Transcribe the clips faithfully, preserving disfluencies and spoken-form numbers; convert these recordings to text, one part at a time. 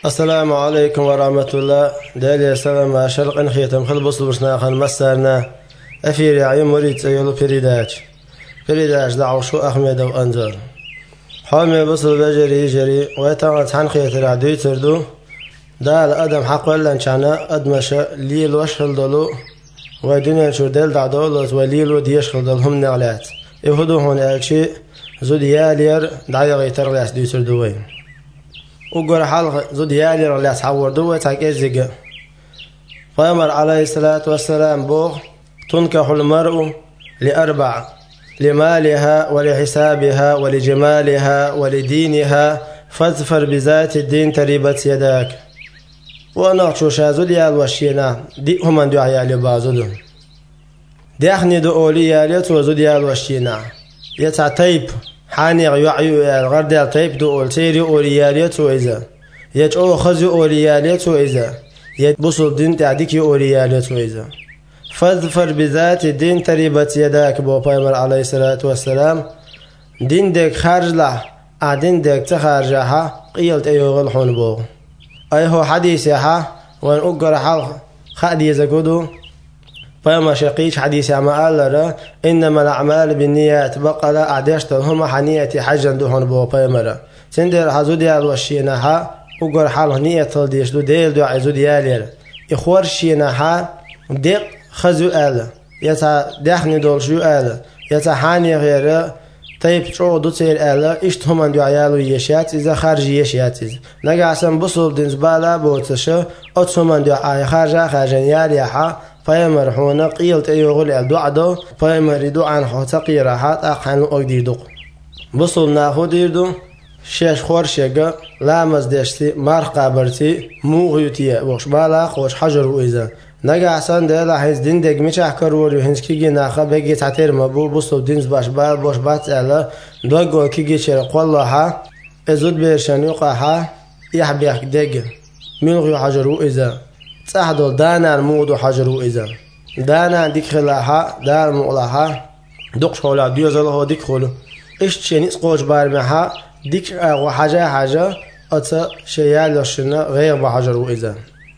السلام عليكم ورحمة الله. دالي السلام شرق انخيتم خل بصل برسنا خل مسرنا أفير عيم مريد سيولو بريداج بريداج دعو شو أحمد وأنزل حامي بصل بجري جري ويتعد حن خيت العدوي تردو دال أدم حق ولا نشانا أدمش ليل وشخل دلو ودنيا شو دل دعدولوز وليل وديشخل دلهم نعلات يهدو هون أكشي زوديالير دعي غيتر لاس دي تردوين وقر حلقة زود يالي رلي أصحاب دوة تاكيز زيقة فأمر عليه الصلاة والسلام بوغ تنكح المرء لأربع: لمالها ولحسابها ولجمالها ولدينها فاظفر بذات الدين تريبت يداك. ونقشو شازود يال وشينا دي هم دو عيالي بازودو دي أخني دو أولي يالي توزود يال وشينا يتع تيب حاني يعيو الغرد طيب دو أولتيري أولياليتو إذا يجأو خزي أولياليتو إذا يتبصل دين تعديكي أولياليتو إذا فاظفر بذات الدين تريبت يداك. بو بايمر عليه الصلاة والسلام دين ديك خارج له عدين ديك تخارجها قيلت أيو غلحون بو أيهو حديثها وان أقر حال خادي زكودو فما شقيش حديث عما قال إنما الأعمال بالنيات بقى لا أعدشت هم حنيتي حجا دوهن بو بيمرة سندر حزود يال وشينها وقر حاله نية تلديش دو ديل دو عزود يالير إخوار شينها ديق خزو آل يتا داخني دول شو آل يتا حاني غير طيب شو دو تير آل إشت هم دو عيالو يشيات إذا خارج يشيات نقع عسن بصل دين زبالة بوتشو أتس هم دو عي خارجا خارجا ياليها فيمر حونا قيلت أيو غلي الدعدو فيمر يدو عن حوتا قيراحات أقحانو أقديدو بصل ناخو ديردو شيش خورشيقا لامز ديشتي مارقا برتي مو غيوتيا وش بالا خوش حجر وإذا نقا عسان ديلا حيث دين ديق ميشاح كروريو هنس كيجي ناخا بيجي تعتير مبول بصل دينز باش بال بوش بات ألا دوغو كيجي شرق والله ازود بيرشان يقاحا يحبيح ديق ملغيو حجر وإذا تحدل دانا المودو حجرو إذا دانا ديك خلاها دار مغلاها دقش خولا ديوزلها ديك خلو إيش شنيس قوش بارمها ديك أغو حاجة حاجة أتا شيال وشنا غير بحجرو إذا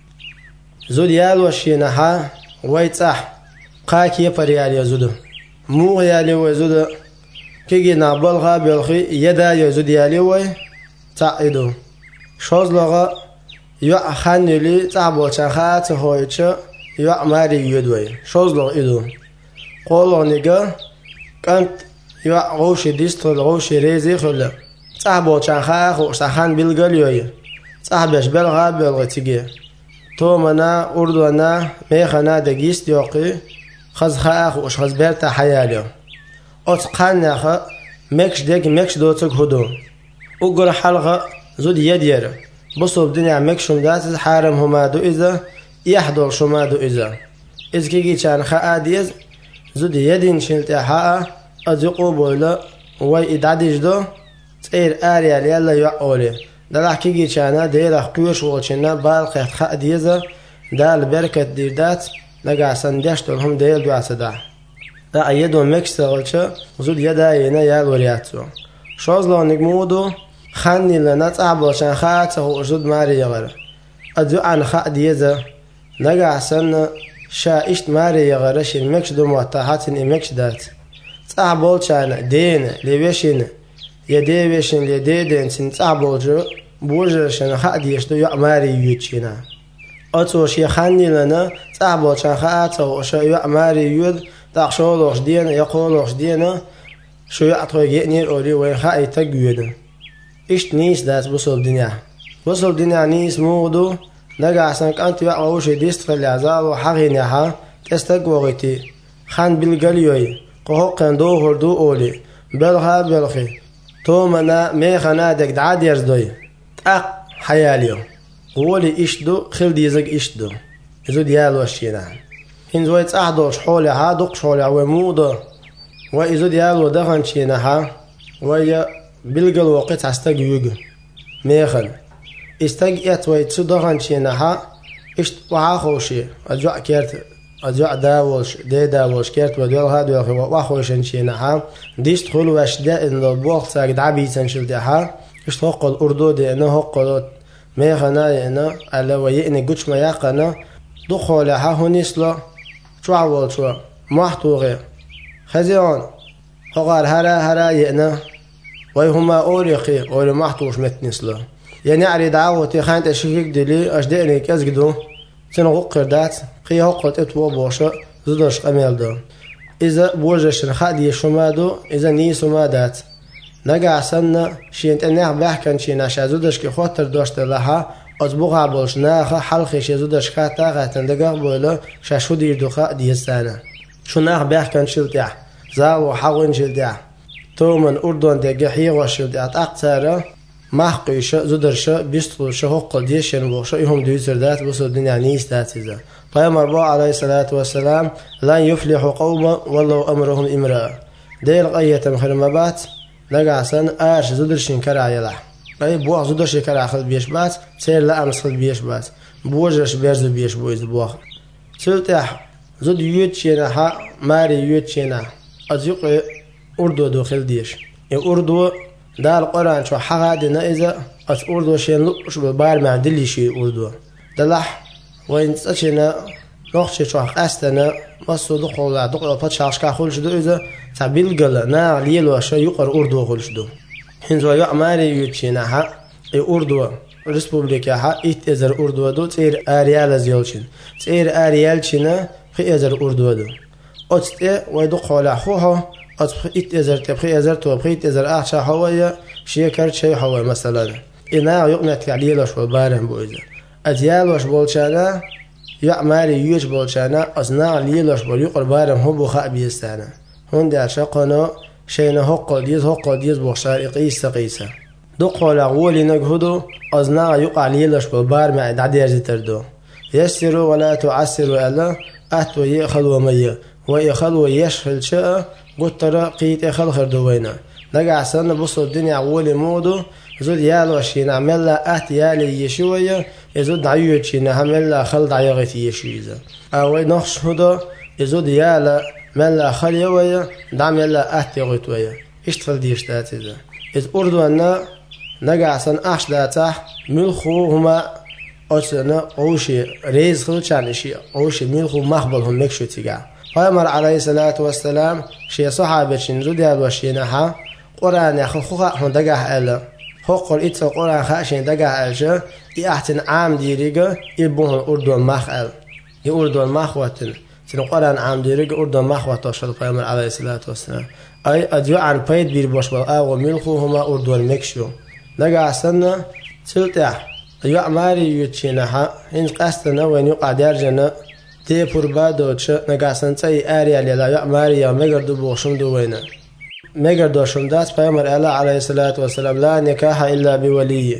زود يال وشينها ويتح قاك يبريال يزودو مو يالي ويزودو كيجي نابلغا بيلخي يدا يزود يالي وي تعيدو شوز لغا يو خانيلي تعبو چخات هويچ يو ماري يدوي شوزلو ايدو قولو نيغا كانت يو غوشي ديستول غوشي ريزي خلا تعبو چخا خو سخان بلغليوي صاحبش بلغا بلغتيجي تو منا اردونا ميخنا دغيست يوقي خزخا خو خز برتا حياليو اتقنخ مكش دك مكش دوتك هدو وقر حلقه زود يدير بصوا بدنيا مكشوم دات الحارم هما دو إذا يحضر شما دو إذا إذ كيجي كان خااديز زود يدين شلت حاء أزقو بولا وي إدعديش دو تير آريا ليلا يعولي دلح كيجي كان دير أخقوش وشنا بالقيت خااديزا دال بركة ديردات لقع سندشتون هم ديل دو عسدا دا أيدو مكش سغلشا زود يدا ينا يال ورياتو شوزلو نجمودو خاني لنا تعبو عشان خاطه وجود ماري يغرى أدو عن خا ديزا نقع سن شايشت ماري يغرى شين مكش دو معتاحات إمكش دات تعبو عشان دين لبيشين يدي بيشين يدي دين سن تعبو جو بوجر عشان خا ديش دو يع ماري يوتشينا أتو شي خاني لنا تعبو عشان خاطه وشا يع ماري يود تاخشولوش دين يقولوش دين شو يعطو يجني أولي وين خا يتجوده إيش نيس داس بصل دنيا بصل دنيا نيس مودو نجا عشان كنت يعوش ديست في العزاء وحغينها تستقوغتي خان بالقليوي قهو قندو هردو أولي بلغا بلغي تو منا ميخنا دك دعاد يرزدوي تاق حياليو قولي إيش دو خل ديزق إيش دو إزو ديال وشينا هين زويت أحدوش حولي ها دوق حولي ومودو وإزو ديال ودفن شينها ويا بلغل وقت استج يوج ميخل استج يتوي تصدقن شينها اشت وعاخوشي اجوا كيرت اجوا داوش دي داوش كيرت ودول هادو واخوشن شينها ديست خول واش دا ان البوخ ساق دعبي سنشلتها اشت هقل اردو دي انه هقل ميخنا ينا على ويئني قدش ما يقنا دخول ها هنسلا شو عوال شو محتوغي خزيان هقال هرا هرا ينا ويهما أوريقي أوري محتوش متنسلا يعني عري دعوتي خانت أشيك دلي أجدئني كازقدو سنغقر دات قي هقلت اتوا بوشا زدرش قميل دو إذا بوجش نخادي شمادو إذا نيسو ما دات نقع سنة شينت أنيح بحكن شينا شازودش كي خاطر دوشت لها أزبوغا بولش ناخا حلقي شازودش خاتا غاتن دقاق بولا شاشو دير دوخا ديستانا شو ناخ بحكن شلتيح زاو حاون شلتيح تو من أردن دقا حيغا شلتيح أقتارا محقيش زودرش بيستولش هقل ديشن بوشا يهم دويزر دات بسو الدنيا نيس دات إذا قيام أربعة عليه الصلاة والسلام لن يفلح قوم والله أمرهم إمرأة دير قية مخرمبات نقع سن آش زودرشين كرع يلح أي بوغ زودرشي كرع خل بيش بات سير لا أمس خل بيش بات بوجرش بيرزو بيش بويز بوغ سلتح زود يوت شينها ماري يوت شينها أزيق أردو دو خل ديش أردو دار القرآن شو حقا دينا إذا أس أردو شين لقش ببار مع دلي شي أردو دلح وين تسأشينا نوخشي شو حق أستنا مصو دقولا دقولا باتشاش كاخولش دو إذا تابيل قلا نا ليلو أشا يقر أردو خولش دو هنزو يعماري يوتشينا اي أردو ريسبوبليكا ها إيت إزر أردو دو تير آريال زيولشين تير آريال شينا خي إزر أردو دو أتستي ويدقولا خوها أتبخي إيت إزر تبخي إزر تو بخي إيت إزر أحشا حوايا شيكر شي حوايا مثلا إنا يقنت ليلو شو بارن بو إذا أديال وش بولشانا يعماري يوش بولشانا أصنع ليلوش بول يقر بارم هو بخاء بيستانا هون دار شاقنا شينا هقل ديز هقل ديز بوشار قيسة قيسة دقوا لغولي نجهدو أصنع يقع ليلوش بول بارم عدد تردو يسروا ولا تعسروا ألا أهتو يأخذ ومية ويأخذ ويشفل شاء قلت ترى قيت يأخذ خردوينا نقع سنة بصوا الدنيا غولي مودو زود يالو شينا ملا أهت يالي يشوية يزود عيوت شينا هملا خلد عيغتي يشويزا أو نخش هدا يزود يالا ملا خل يوية دعم يلا أهت يغتوية اشتغل ديش داتي ذا إذ أردو أننا نقع سن أحش داتح ملخو هما أتنا قوشي ريز خلشان إشي قوشي ملخو مخبلهم مكشو تيقع فأمر عليه الصلاة والسلام شي صحابة شنزود يالو شيناها قرآن يخل خوخا هندقع ألا هقول إتسا قرآن خاشين دقع ألشا إحتن عام ديريقا إبوهن أردو مخال يأردو مخواتن سن قرآن عام ديريقا أردو مخوات وشل قيامر عليه الصلاة والسلام أي أديو عن بيت بير بوشبال آغو ملخو هما أردو المكشو دقع سنة سلتح يعماري يوتشينها هنج قاستنا وين يقع دارجنا تي پربادو چه نقع سنتي آريا للا يعماري يا مقردو بوشم دوينا مگر دوشم داس پیامبر الله علیه الصلاة والسلام لا نکاح إلا بولي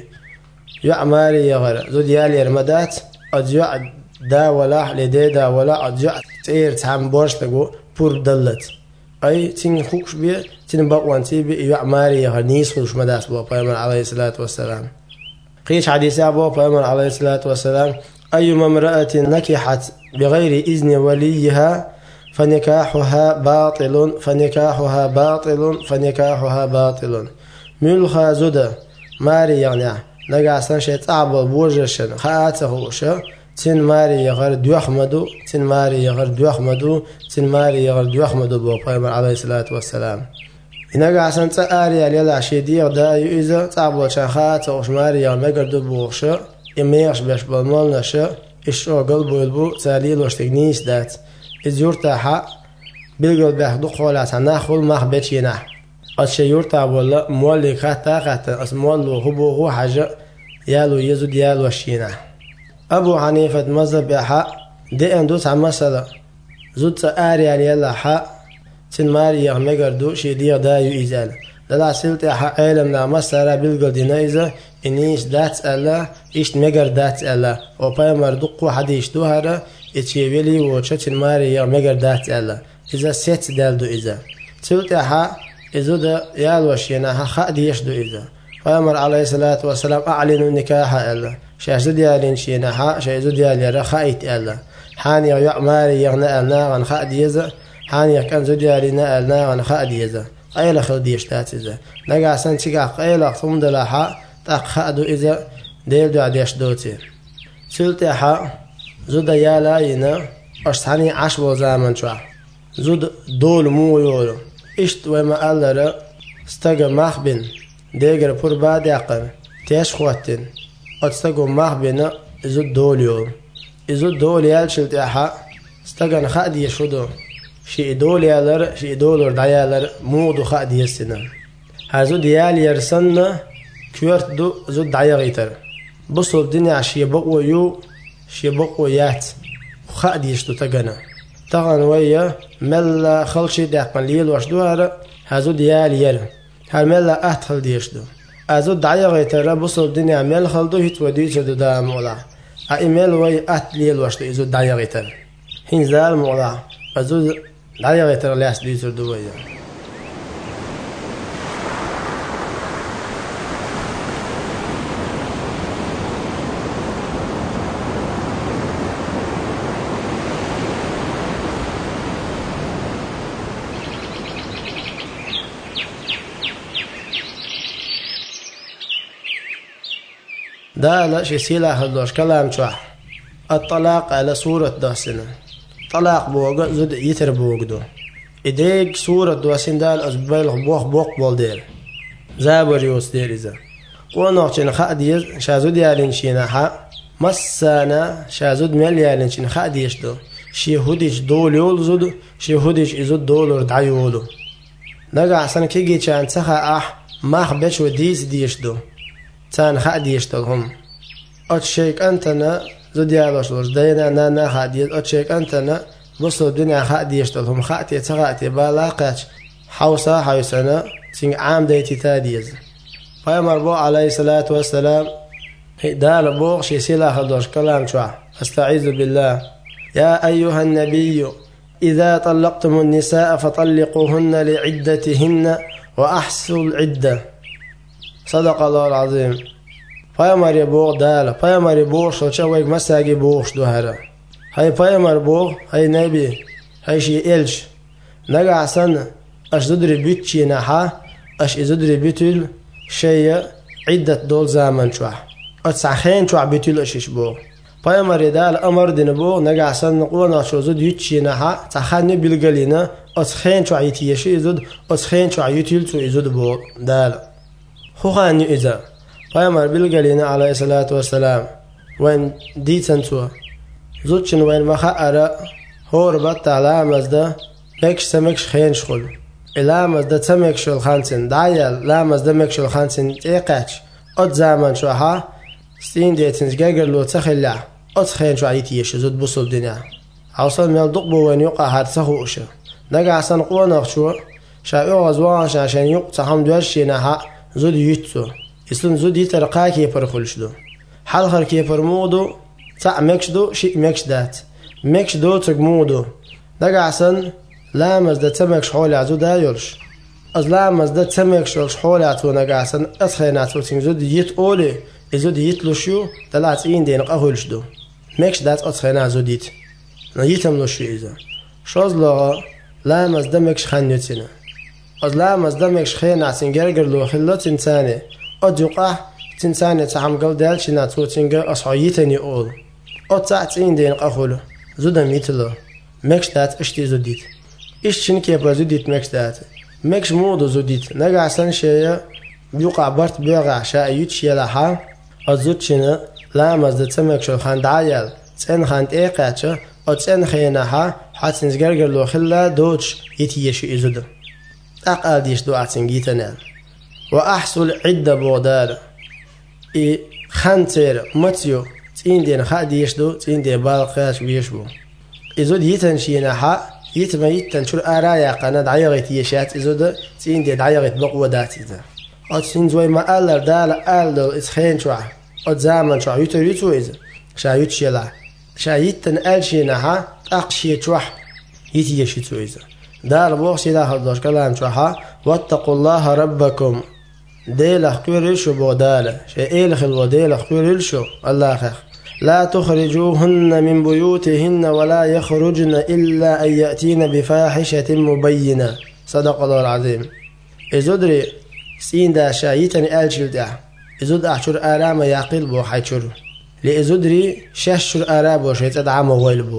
يعماري يغر زود يالي رمدات أجيع دا ولا لدي دا ولا أجيع تير تعم بورش تقو بور دلت أي تين خوش بيه تين بقوان تيبي يعماري يغر نيس خوش مداس بو پیامبر عليه الصلاة والسلام قيش حديث أبو پیامبر عليه الصلاة والسلام أيما امرأة نكحت بغير إذن وليها فنكاحها باطل فنكاحها باطل فنكاحها باطل ملخا زودا ماري يعني نقع سنشي تعبل بوجشن خاته شا تن ماري يغر دوحمدو تن ماري يغر دوحمدو تن ماري يغر دوحمدو بو پیغمبر عليه الصلاة والسلام نقع سنت آريا ليلا شديق دا يؤذى تعبل شن خاته وش ماري يغر مقردو بوشا يميش باش بالمال نشا إشو قلبو يلبو تاليل وشتقنيس دات إذ يرتاح بالقل بيحدو قولات ناخل مخ بيتينح أشي يرتاح ولا مولي خاتا خاتا اسمولو هبو هو حاجة يالو يزود يالو الشينح أبو حنيفة مذهب يحا دي اندوس عن مسألة زود سآري يلا حا تن ماري يغمقردو شيدير دايو إزال دلع سلت يحا علم لا مسألة بالقل دينايزة إنيش دات ألا إشت مقر دات ألا وبايمر دقو حديش دوهارا إتشيويلي وشتن ماري يغمقر دات ألا إذا سيت دالدو إذا سلت يحا إذا دا يالوشيناها خادي يشدو إذا فأمر عليه الصلاة والسلام أعلنوا نكاح ألا شاشد يالين شيناها شاشد يالي رخايت ألا حاني يعماري يغنى ألنا غن خادي يزا حاني كان زد يالينا ألنا غن خادي يزا أيلا خلدي يشتات إذا نقع سنتيقع قيلا ثم دلاحا تاق خادو إذا ديل دو عديش دوتي سلتي حا زود يالا ينا أشتحني عشبو زامن شوح زود دول مو يولو اشت وما ألر استقى مخبن ديگر پر بعد يقن تيش خواتن اتستقى مخبن زود دول يول زود دول يال شلتي حا استقى نخاد يشودو شي دول يالر شي دولر دايالر مودو خاد يسنا هزو ديال يرسن كورت دو زود دايغيتر بصوا الدنيا شي بقوا يو شي بقوا يات خاد يشتو تقنا تغن ويا ملا خلشي داق مليل واش دوار هزو ديال يل هل ملا اهتخل ديشدو ازو دايغيتر بصوا الدنيا مل خلدو هيت وديش دو دا مولا ايميل وي اتليل واش دو ازو دايغيتر هين زال مولا ازو دايغيتر لاس ديتر دو ويا دا لا شي سلاح هدوش كلام شوح الطلاق على صورة دوسنا طلاق بوغ زد يتر بوغ دو إديك صورة دوسين دال أزبالغ بوغ بوغ بول دير زابر يوس دير إذا ونوغشين خاديز شازود يالين شينا حا مسانا شازود ميل يالين شين خاديش دو شي هوديش دول يول زود شي هوديش إزود دولور دعيولو نقع سنة كيجي چان سخا أح ماخ بيش وديس ديش دو تان خاديش دلهم أتشيك أنتنا زديالوش لوش دينا نانا خاديش أتشيك أنتنا بصوا الدنيا خاديش دلهم خاتي تغاتي بالاقاش حوصا حوصنا سين عام ديتي تاديز فيمر بو عليه الصلاة والسلام دال بوغ شي سلاح دوش كلام شوع استعيذ بالله يا أيها النبي إذا طلقتم النساء فطلقوهن لعدتهن وأحسوا العدة صدق الله العظيم فيمر يبوغ دال فيمر يبوغ شوشا ويك مساقي بوغش دوهرا هاي فيمر بوغ هاي نبي هاي شي إلش نقع سنة أش ددري بيتشي نحا أش إزدري بيتل شيء عدة دول زامن شوح أتسعخين شوح بيتل أشيش بوغ فيمر يدال أمر دين بوغ نقع سنة قوانا شو زد يتشي نحا تخاني بالقلينا أتخين شوح يتيشي إزد أتخين شوح يتل تو إزد بوغ دال خوخاني إذا فيمر بالقلينا عليه الصلاة والسلام وين ديتن تو زوجن وين مخأرة هور بط على مزده مكش سمكش خين شغل إلا مزده تمكش الخانسين دايل لا مزده مكش الخانسين إيقاتش أت زامن شوها سين ديتن جاجر لو تخلع أت خين شو عيتيش زود بصل الدنيا عوصل من الدقبو وين يقع هاد سخوش نقع سنقوى نخشو شايو غزوان عشان يقع هم دوش نها زود يتسو يسلم زود يترقا كيفر خلشدو حلخر كيفر مودو تاع مكشدو شيء مكشدات مكشدو تقمودو نقع سن لا مزده تمكش حولي عزو دايولش از لا مزده تمكش حولي عزو نقع سن اسخيناتو تين زود يت اولي زود يتلوشيو تلات اين دين قهولشدو مكشدات اسخينا زود يت نيتملوشو اذا شوز لغا لا مزده مكش خنيتنا از لا مزده مكش خينا سنجرجر لو خلو تنساني اديقه تنساني تعم قل دالشي ناتو تنجر اصحيتني اول اتسعتين دين قهولو زود ميتلو مكشدات اشتي زوديت إيش شنك يبغى زوديت مكشدات مكش مودو زوديت نقع سن شيء بيوقع برت بيوقع شاء يتشي لها أزود شنا لا مزد تمكش الخان دعيل تن خان إيقاتش أو تن خينها حتى نزجرجر لو خلا دوتش يتيشي إزود أقل ديش دو أعتن جيتنا وأحصل عدة بودار إي خانتير متيو تين دين خاديش دو تين دين بالقاش بيشبو إزود يتنشينا حق يتما يتن شو الآرايا قناة دعيغيت يشات إزود تين دي دعيغيت بقوة داتي ذا أو تين زوي ما ألر دال ألدو إسخين شوع أو زامن شوع يتو يتو إذا شا يتشيلا شا يتن ألشينا حق أقشي شوع يتي يشيتو إذا دار بوغشي لا هردوش كلام شوحا واتقوا الله ربكم ديل أخكوريشو بودالة شا إلخ الوديل أخكوريشو الله خير لا تخرجوهن من بيوتهن ولا يخرجن إلا أن يأتين بفاحشة مبينة صدق الله العظيم إزدري سين دا شايتني آلشل دا إزود أحشر آرام يعقل بو حيشر لإزودري ششر آرام بو شيت أدعم وغيل بو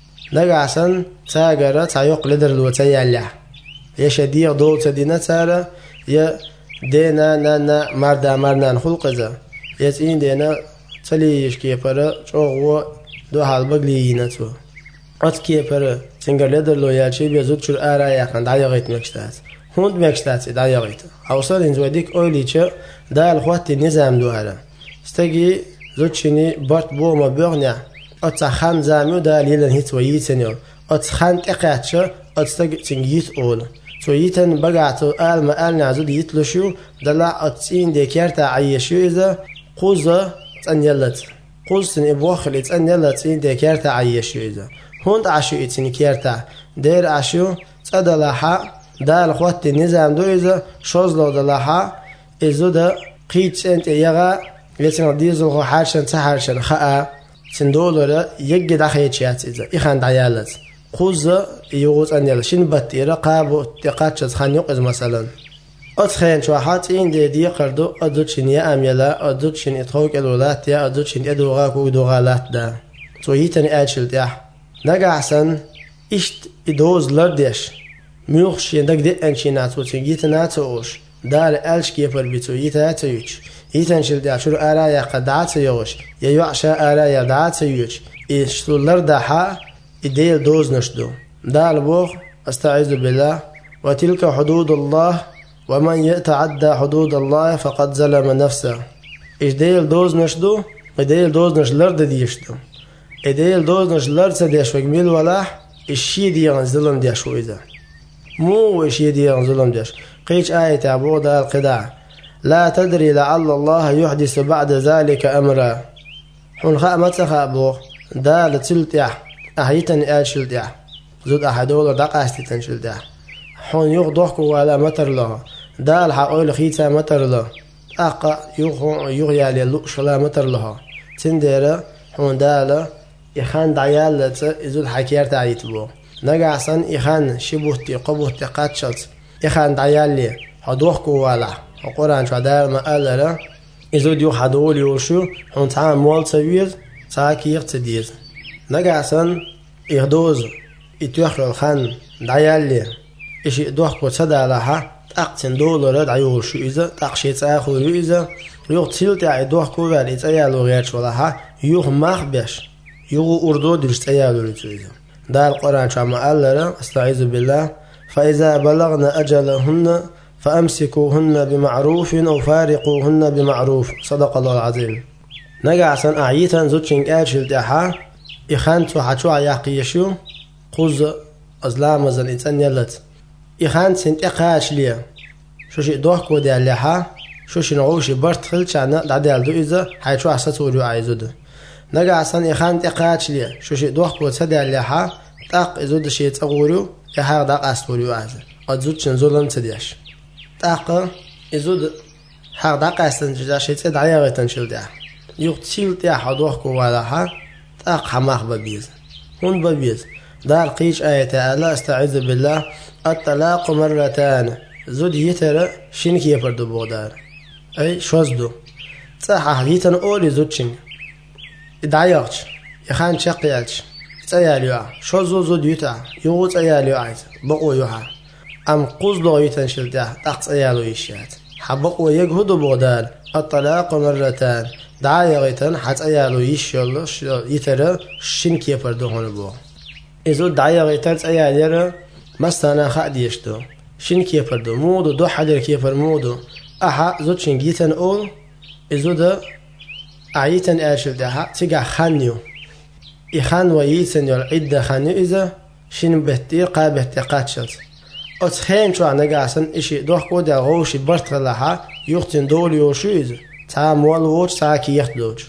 نقعسن تاقرة تايق لدر الوتيالع يشديق دول تدينا تارا يا دينا نانا مردا مرنا نخلق ذا يتين دينا تليش كيفرا شوغو دو حال بقلينا تو ات كيفرا تنقر لدر لو يالشي بيزود شر آرا يقن دعيغيت مكشتات هوند مكشتات دعيغيت حوصل انزو ديك اويليچه دا الخوات النظام دوارا استجي زوتشيني بارت بو ما بغنيا ات خان زامو دا ليلن هيت ويتنيو ات خان تقاتشه ات استجي تنجيت اول تويتن بقعتو آل ما آل نعزود يتلشو دلع اتين ديكيرتا عيشو إذا قوزة تنيلت قوزتن إبواخل تنيلت إن ديكيرتا عيشو إذا هوند عشو إتن كيرتا دير عشو تدلحا دال خوات النظام دو إذا شوزلو دلحا إذا دا قيت انت يغا يتن ديزو حارشن تحارشن خاا تندولو يجي داخيتشيات إذا إخان دعيالت قوزة يوغوز أنيال شين بطيرة قابو تقاتشز خانيوق إز مثلا أتخين شواحات إن دي دي قردو أدوشين يا أميلا أدوشين إتخوك الولات يا أدوشين إدوغاك ودوغالات دا توهيتني آجل ديح نقع حسن إشت إدوز لرديش ميوخشين دك دي أنشي ناتو تنجيت ناتوش دار ألش كيفر بيتو يتا يتويش يتنشل ديح شو آرايا قدعات يوش ييوعشا آرايا دعات يوش إشتو لردحا إديل دوز نشدو دال بوخ أستعيذ بالله وتلك حدود الله ومن يتعدى حدود الله فقد ظلم نفسه إديل دوز نشدو إديل دوز نش لرد ديشدو إديل دوز نش لرد سديش وقميل ولاح الشي ديان ظلم ديش وإذا مو الشي ديان ظلم ديش قيش آية أبو دال قدع لا تدري لعل الله يحدث بعد ذلك أمرا حن خاء متخاء بوخ دال تلتح أحيتن آشل ديا زود أحدول دقاستي تنشل ديا حون يغ ضحكو ولا متر له دال حقول خيتا متر له أقا يغ يغيالي اللقش لا متر له تندير حون دال إخان دعيال زود حكير تعيت بو نقع سن إخان شبوتي قبوتي قاتشت إخان دعيالي حضوحكو ولا وقران شو دال ما قال له زود يغ حدول يوشو حون تعام مول تسوير تاكي يغتدير نقعسن إغدوز إتوخل الخان دعيالي إشي إدوخ بوتسدا لها تأقتن دولار دعيول شو إذا تأقشيت آخر إذا يوغ تيلتع إدوخ كوبال إتأيالو غيرش ولها يوغ مخبش يوغ أردو درشت أيالو لتو إذا دا القرآن شعما قال لنا استعيذ بالله فإذا بلغنا أجلهن فأمسكوهن بمعروف أو فارقوهن بمعروف صدق الله العظيم نقعسن أعيتن زوتشنك آشل دحا إخانتو حتشو عياقيشو قوز أزلام زن إنسان يلت إخان سنت إقاش ليه شوشي دوحكو دي الليحا شوشي نغوشي برت خلشانا دعدي الدو إذا حيشو عساتو ريو عايزودو نقع سن إخان إقاش ليه شوشي دوحكو تسدي الليحا تاق إزود شي تغوريو يحاق داق أستوريو عايزة أدزود ظلم تديش تاق إزود حاق داق أستنجدا شي تدعي غيتنشل ديح يغتشيل ديحا دوحكو والاحا تاق حماق ببيز هون ببيز دار قيش آية الله استعذ بالله الطلاق مرتان زود يتر شنك يفردو بودار أي شوزدو صح يتن أولي زود شن إدعيقش يخان شقيالش تأياليو شوزو زود يتع يغوت أياليو عايز بقو يوحا أم قوزلو يتن شلده تاق أيالو يشيات حبقو يجهدو بودار الطلاق مرتان دعايقتن حت أيالو يشيال يتر شنك يفردو هون بو إذا دعايقتن أيالير مثلا خاديشتو شنك يفردو مودو دو حدر كيفر مودو أحا زود شنجيتن أول إذا دا عيتن آشل دها تيجا خانيو إخان ويتن يول عدة خانيو إذا شن بهتير قابه تقاتشت أتخين شو عنا قاسن إشي دوح كودا غوشي برت لها يختن دول يوشو إذا تا مول ووش تا كي يخدوش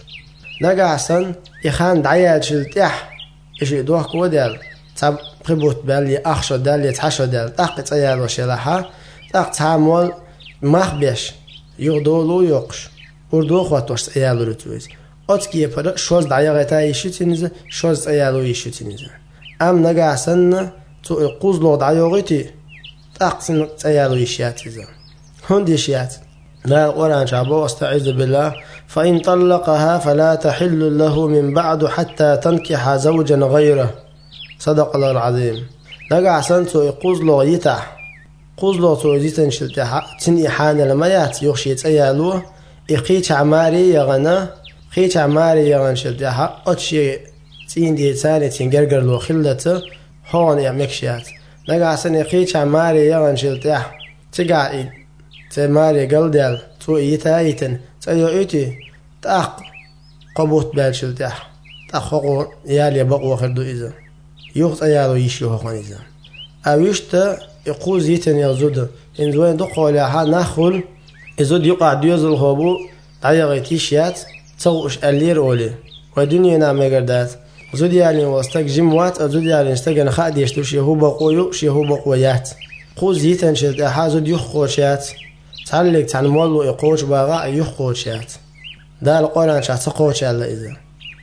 نقاسن إخان دعيال شلتح إشي دوح كودا تا قبوت بالي أخشو دالي تحشو دال تاقت أيال وشلها تاق تا مول مخبش يغدولو يقش وردو خواتوش أيالو رتويز أتكي يفرق شوز دعيغتا يشتينيزه شوز أيالو يشتينيزه أم نقاسن تو القوزلو دعيغتي تاقسن أيالو يشياتيزه هون دي شيات لا القرآن شعبه استعيذ بالله فإن طلقها فلا تحل له من بعد حتى تنكح زوجا غيره. صدق الله العظيم. نقع سنتو يقوز له يتح قوز له توزيتن شلتها تن إحانة لما يات يخشيت أيالوه إقيت عماري يغنى قيت عماري يغن شلتها أتشي تين دي تاني تنقرقر له خلته هون يعمكشيات. نقع سن إقيت عماري يغن شلتها تقع تماري قلدل تو إيتايتن تأيو إيتي تأق قبوت بالشلتها تأخقو يالي بقوة خردو إذا يوخت أيالو يشيوه خانيزا أو يشتا يقوز يتن يزود إن زوين دقوا لها نخل يزود يقع ديوز الهوبو عيغي تيشيات تسوش اللير أولي ودنيا نعم يقردات زود يعني وستك جموات زود يعني استقن خاد يشتو شيهو بقويو شيهو بقويات قوز يتن شلتها زود يخوشيات تعلق تان مولو يقوش باغا يخوشيات دا القرآن شاة تقوش الله إذا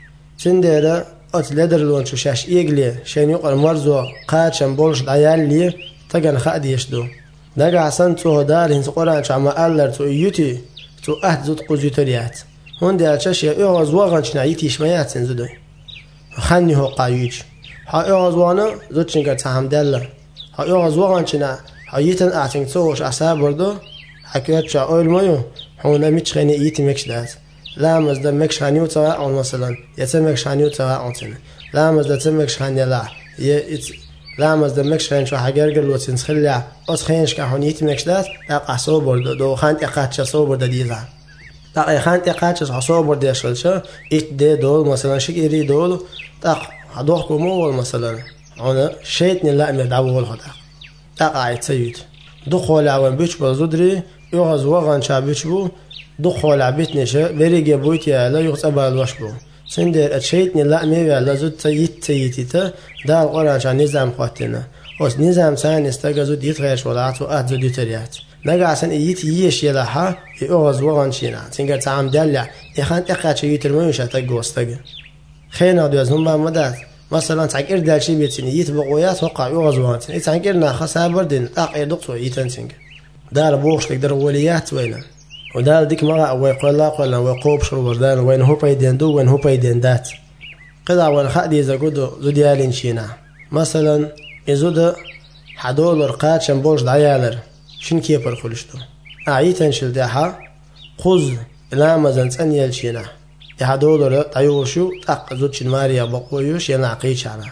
سنديرا أت لدر لون شو شاش إيجلي شين يقال مرزو قاتشن بولش دعيال لي تجن خاد يشدو دقع عسان تو دار هنس قرآن شو عما ألر تو يوتي تو أهد زود قوزيتريات هون دي عشاش يغز واغن شنا يتي شميات سنزدوي خاني هو قايوش ها يغز وانا زود شنكر تهم دالة ها يغز واغن شنا ها يتن أعتنك توش عساب بردو حكيات شا أول مايو هون أميتش خيني يتي مكش دات لا مزدا مكش خانيو تواعون مثلا يتمكش خانيو تواعون تنا لا مزدا تمكش خاني لا ي لا مزدا مكش خان شو حجر قال وتنس خلع أص خينش كهون يتمكش دات أقع صوبر دو خان تقاتش صوبر دديزا تق خان تقاتش صوبر ديشل شو إت دي دول مثلا شكيري دول تق هدوخ كمول مثلا أنا شيتني لا مدعو الهدا تقع يتسيد دخول عوان بيش بزودري يغز وغن شابيش بو دخول عبيتني شا بريجي بويتي على يغتبع الوشبو سندر اتشيتني لا ميوي على زود تيت تيتيتا دا القرآن شان نظام خواتنا وس نظام ثاني استقى زود يتغير شولات وآت زود يتريات نقع سن ايت ييش يلاحا يغز وغن شينا سنقر تعام دالع يخان اقات شي يترميوش اتقو استقى خينا دو يزنون با مدات مثلا تعقير دال شي بيتني يتبقويات وقع يغز وغن تن تعقيرنا خسا بردين تاقي دقتو يتن سنقر دار بوش تقدر وليات وينا ودار ديك مرة ويقول لا قلنا ويقوب شروردان وين هو بيدين دو وين هو بيدين دات قطع والخادي إذا قدو زوديالين شينا مثلا إذا حدول ورقات شنبولش دعيالر شن كيبر خلشتو أعيتن شلداحا خذ لا مزن تنيل شينا يحدول تعيوشو تق زود شن ماريا بقويوش ينا عقيش على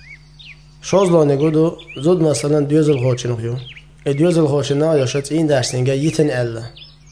شوزلو نقودو زود مثلا ديوزل خوشن خيو ديوزل خوشنا يشت إين داشتنجا يتن ألا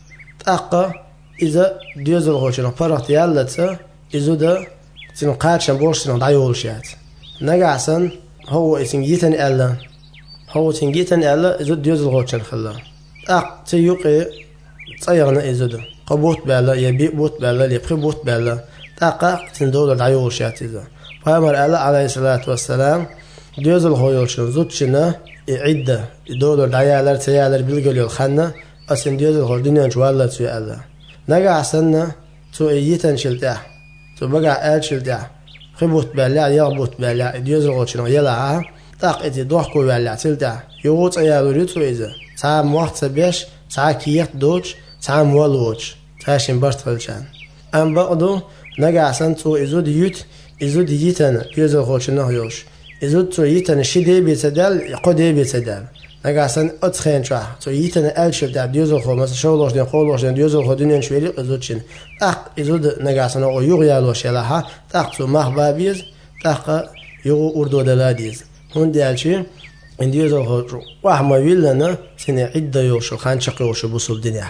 تأقى إذا ديوزل خوشنا فرحت يالتسا إذا ده تنقاتشن بوشتنا دعيولشيات نقعسن هو إسن يتن ألا هو تنجيتن ألا إذا ديوزل خوشن خلا تأق تيوقي تيغنا إذا ده قبوت بالا يبي بوت بالا يبقي بوت بالا تأقى تندول دعيولشيات إذا فأمر ألا عليه الصلاة والسلام ديوزل خوشن زوتشنا عدة دولار دعيالر تيالر بالقليل خنا أسن ديوزل خور دنيا جوالا تسوي ألا نقع سنة تو إيتن شلتاه تو بقع آل شلتاه خبوت بالله يغبوت بالله ديوزل خور شنو يلعها تاق إتي دوحكو بالله تلتاه يغوت أيالو ريتو إذا تعام وقت سبيش تعا كيات دوج تعام والوج تاشين برت خلشان أم بقدو نقع سنة تو إزود يوت إزود يتن ديوزل خور شنو يوش إذا تو يتن شدي بيتدل قدي بيتدل نقاسن أتخين شو تو يتن ألشف ده ديوزل خو مثلا شغلش دين خولش دين ديوزل خو دنيا شويلي إذا أق إذا نقاسن أو يغيالوش يلاها تأق تو مخبابيز تأق يغو أردو دلاديز هون ديالشي إن ديوزل خو وهم ويلنا سنة عدة يوش خان شقي وش بوصل دنيا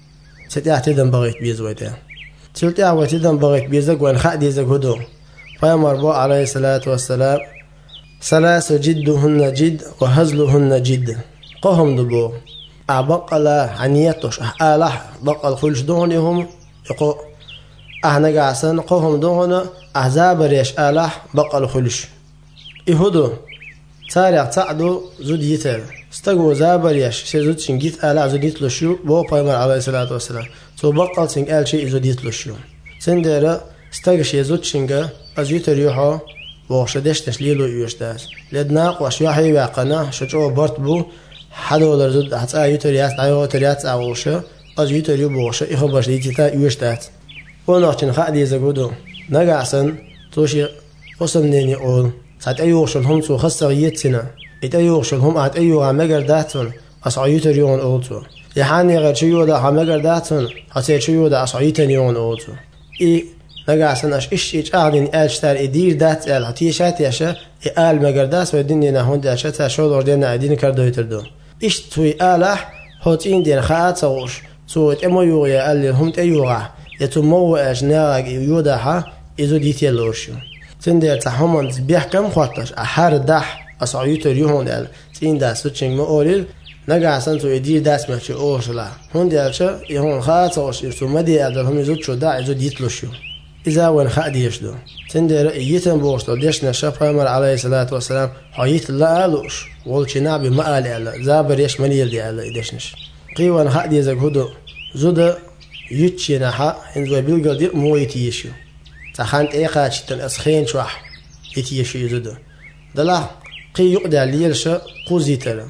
ستأعتدم بغيت بيز ويتين ستأعتدم بغيت بيزك وين خاد يزك هدو فيامر بو عليه الصلاة والسلام ثلاث جدهن جد وهزلهن جد قهم دبو أبقى عنيتوش أله بقى الخلش دونهم يقو أهنا قاسن قهم دون أحزاب ريش أله بقى الخلش يهدو تاريخ تعدو زود يتر استقو زابر يش سيزود شنجيت أله زود يتلشو بو بايمر عليه الصلاة والسلام تو بقى سنج أل شيء زود يتلشو سندرة استقش يزود شنجا أزيت ريحه وشدش تشليلو يشتاس لدنا وش يحيي وقنا شجوا برت بو حدا ولا زود حتى يترياس عيو ترياس أوشة از یوتریو باشه ای خب باشه دیتی تا یوشتات اون وقتی خادی زگودو نگاسن توشي قسم نيني أول ساعت أيوغشل هم تو خسر يتنا إت أيوغشل هم عت أيوغ عمجر داتون أصعيت اليوم أولتو يحاني غير شيء وده عمجر داتون حتى شيء وده أصعيت اليوم أولتو إي نجاسن أش إيش إيش قاعدين أشتر إدير دات ال حتى شات يشة إال مجر داس ودني نهون ده شات شو وردنا عدين كردو يتردو إيش توي آله هاتين دين خاطر صوش صوت أما يوغي اللي هم تأيوغه يتمو أجناق يودها إذا ديتي لوشيو تندير تحمل بيحكم خاطر أحر دح أصعيت اليوم ده تين ده سوتشين مقولل نجاسن تو إدير داس ماشي أوشلا هون ده شة يهون خاطر أوش يرسمدي أدلهم يزود شو ده إذا ديت لوشيو إذا وين خادي يشدو تندير يتم بوشتو ديشنا شاف عمر عليه الصلاة والسلام حييت لا ألوش والشي نابي ما قال على زابر يش منيل دي على إدشنش قيوان خادي زجهدو زود يتشينا حا إنزو بيلقدر مو يتيشيو تخانت إيه قاتشتن أسخين شوح يتيشيو زودو دلا قي يقدر ليلشا قوزيتنا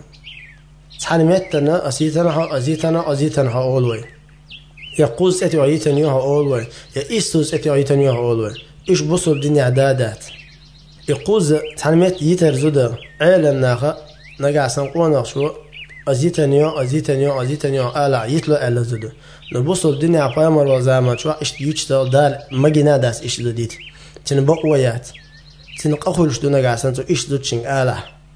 تحنمتنا أسيتنا حا أزيتنا أزيتنا حا أولوي يا قوز أتي عيتني ها أولوي يا إستوز أتي عيتني ها أولوي إيش بصل الدنيا عدادات يقوز تحنمت يتر زودا عالم ناخا نجا سنقونا شو أزيتني أزيتني أزيتني آلا يتلو آلا زودا نبصل الدنيا قيامر وزامن شو إيش يجتال دال مجنا داس إيش زديت تنبقويات تنقخلش دو نجا سنتو إيش دوتشين آلا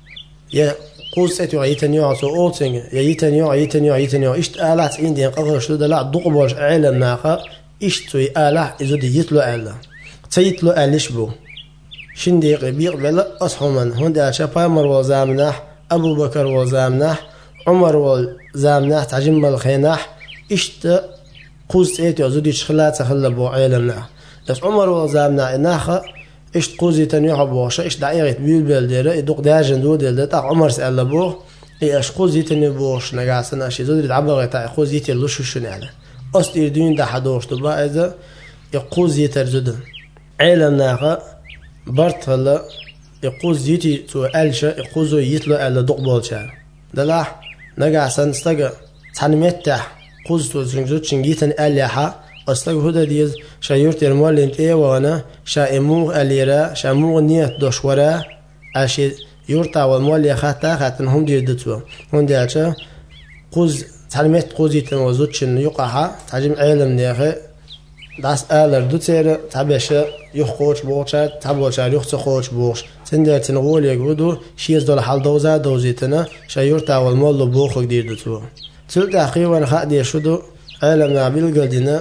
يا قوس أتي عيتني ها سو أولتين يا يتني عيتني عيتني إيش آلات عندي قخلش دو دلا دقبوش عالم ناخا إيش توي آلا إزودي يتلو آلا تيتلو آلش بو شندي قبيق بلا أصحمن هندا شبامر وزامنح أبو بكر وزامنح عمر وزامنح تعجم الخينح إشت قوس إيتي أزودي شخلات خلا بو عالمنا بس عمر وزامنح ناخا إشت قوزي تنيوح بوشا إشت دعيغة بيل بلديرة إدوق داجن دو دلدتا عمر سأل بوه إيش قوزي تنيو بوش نقاسن أشي زودي العبغة تاع قوزي تلوشو شنعلا أصل إردوين دا حدوش تبا إذا يقوزي ترزدن عالمنا برت هلا يقوز يتي تو ألشة يقوزو يتلو على دقبالشة دلا نجاسن استجا تنمتح قوز تو زنجو تشنجيتن أليحة استجا هدا ديز شايورت المال انت إيه وانا شائمو أليرا شامو نية دوشورا أشي يورتا والمال يخاتا خاتنهم دير دتوا هون ديالشة قوز تنمت قوز يتن وزوتشن يقعها تعجم عالم نيخه داس آلر دو تير تابشة يخوش بوشة تابوشة يخص خوش بوش تندر تنقول يقولوا شيز دول حال دوزة دوزيتنا شايورتا والمال بوخ دير دتوا تل تحقيقا خادي شدو عالم نابيل قلدنا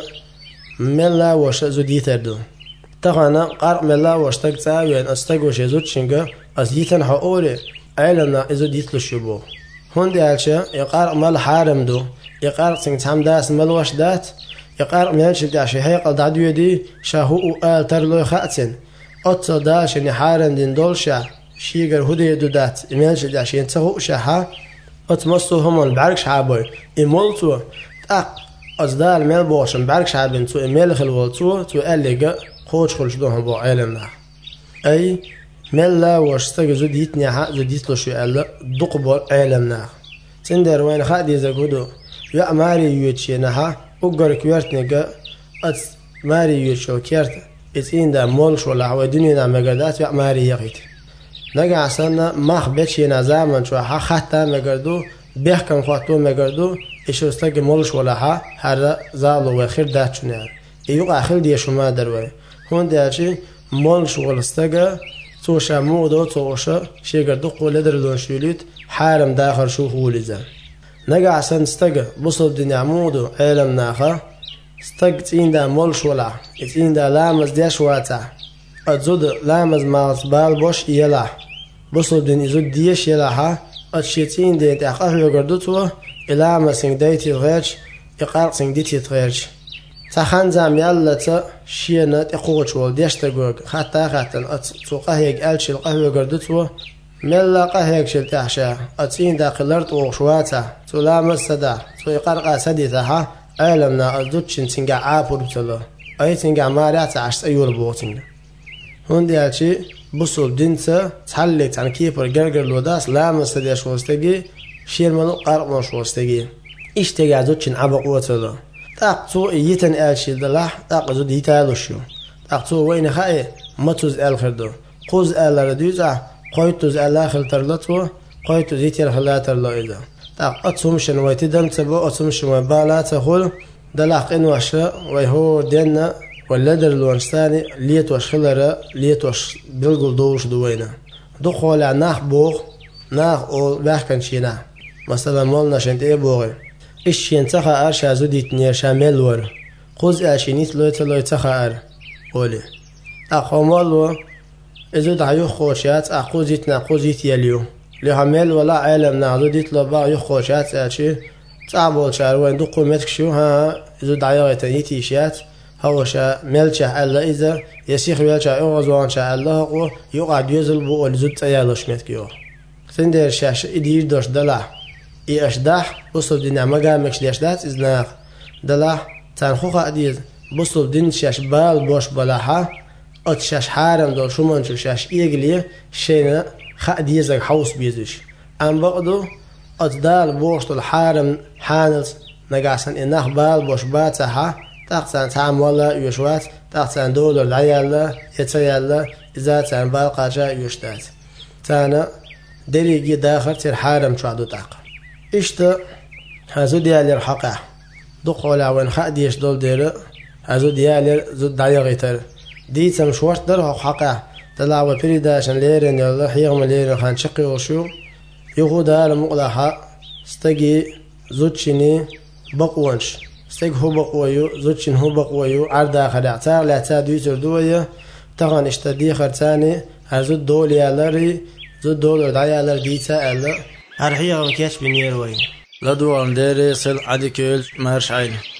ملا وش زوديتر دو تقانا قارق ملا وش تقتاوين استقوش يزود شنقا أزيتن حقولي عالمنا إزوديت لشبو هون ديالشا يقارق مال حارم دو يقارق سنتهم داس ملوش دات يقارق مالش داشي هيقل دعدو يدي شاهو آل ترلو خاتن أتصل داش يعني حارم دين دولشا شيقر هدي يدو دات مالش داشي ينتهو شاها أتمسو همون بعرق شعبوي إمولتو تاق أصدال مال بوشن بعرق شعبين تو إمال خلوالتو تو ألقى خوش خلش دوهم بو عالمنا أي ملا وشتاق زوديت نيحا زوديت لشو ألا دقبول عالمنا تندر وين خادي زاقودو يا ماري يوتشي نحا أقر كويرت نقا أت ماري يوتشو كيرت إتين دا مولش ولا حوى دنيا مقادات يا ماري يغيت نقا عسانا ماخ بيتشي نزامن شو حا خاتا مقادو بيحكم خاطو مقادو إيشو استاق مولش ولا حا حرا زالو وخير دات شنال إيوغ آخر دي شما دروي هون داشي مولش ولا استاقا توشا مودو توشا شيقر دقو لدر لون شوليت حارم داخل شو خوليزا نقا عسان استاقا بصل دي نعمودو عالم ناخا استاق تين دا مولش ولا تين دا لامز ديش واتا أتزود لامز مالت بال بوش يلا بصل دين إزود ديش يلا ها أتشيتين دين تحقاق يقردوتوا إلاما سنگ دايتي الغيرش يقارق سنگ ديتي الغيرش تخان زام يالا تا شينا تقوش والديش تقوك خاتا خاتا أتسوقه يقالش القهوة يقردوتوا ملا قهيك شل تحشا أتين دا قلرت وغشواتا تو لامز سدا تو يقارق سديتها عالمنا أدوتشن تنقع عابر بتلا أي تنقع ماريات عشت أيول بوتن هون ديالشي بصل دينتا تحلق عن كيبر جرجر لوداس لامز سديش وستجي شير منو قارق مش وستجي إيش تجازوتشن عبق وتلا تاقصو يتن ألشي دلح تاقصو ديتالوشيو تاقصو وين خاي متوز الخردو قوز ألا رديزا قويتوز ألا خلترلتو قويتوز يتر خلاتر لا إذا تاق أتصومشن ويتدم تبو أتصومشن وبالا تخول دلح إنواشا ويهو دينا واللدر الوانستاني ليت واش خلرا ليت واش بلغل دوش دوينا دخول على ناخ بوغ ناخ أو بحكن شينا مثلا مولنا شنت إيه بوغي إيش شينتخا أرش عزو ديتنير شامل ور خوز أشينيت لويت لويتخا أر قولي أخو مالو إذا دعيو خوشات أخوز يتنا خوز يتياليو لهمل ولا عالم نعدو ديت لبا يو خوشات أشي تعبول شاروين دو قومتك شو ها إذا دعيو يتنيتي شات هو شا ملشة ألا إذا يسيخ ملشة أغزوان شا ألا هو يقعد يزل بو ولزود تيالوش متكيو سندير شاش إدير دوش دلع إي أشداح بصل دين مقامكش ليشدات إذناق دلع تنخوخ أديز بصل دين شاش بال بوش بلاحا أت شاش حارم دول شو منشو شاش إيقلي شينا خا ديزك حوص بيزش أم بقدو أت دال بوش دول حارم حانت نقاسن إناخ بال بوش باتها تاقسان تعم ولا يشوات تاقسان دولار دعيالا يتيالا إذا تان بال قاجا يشتات تانا دريجي داخل تير حارم شعدو تاق إشتا هزو ديالي الحقا دقولا وين خا ديش دول دير هزو ديالي زود دعيا غيتر ديتم شوش در حقا تلاوة بريداشن ليرين يلا حيغم ليرين خان شقي وشو يغو دار مقلحا استجي زوتشيني بقوانش استج هو بقويو زوتشين هو بقويو عردا خدعتار لا تادويتر دوية تغن اشتدي خرتاني هزو دول يالري زود دول دعيا لر ديتا ألا هرحيغم كيش بنير وين لدو عنديري صل عدي كيل مهرش عيني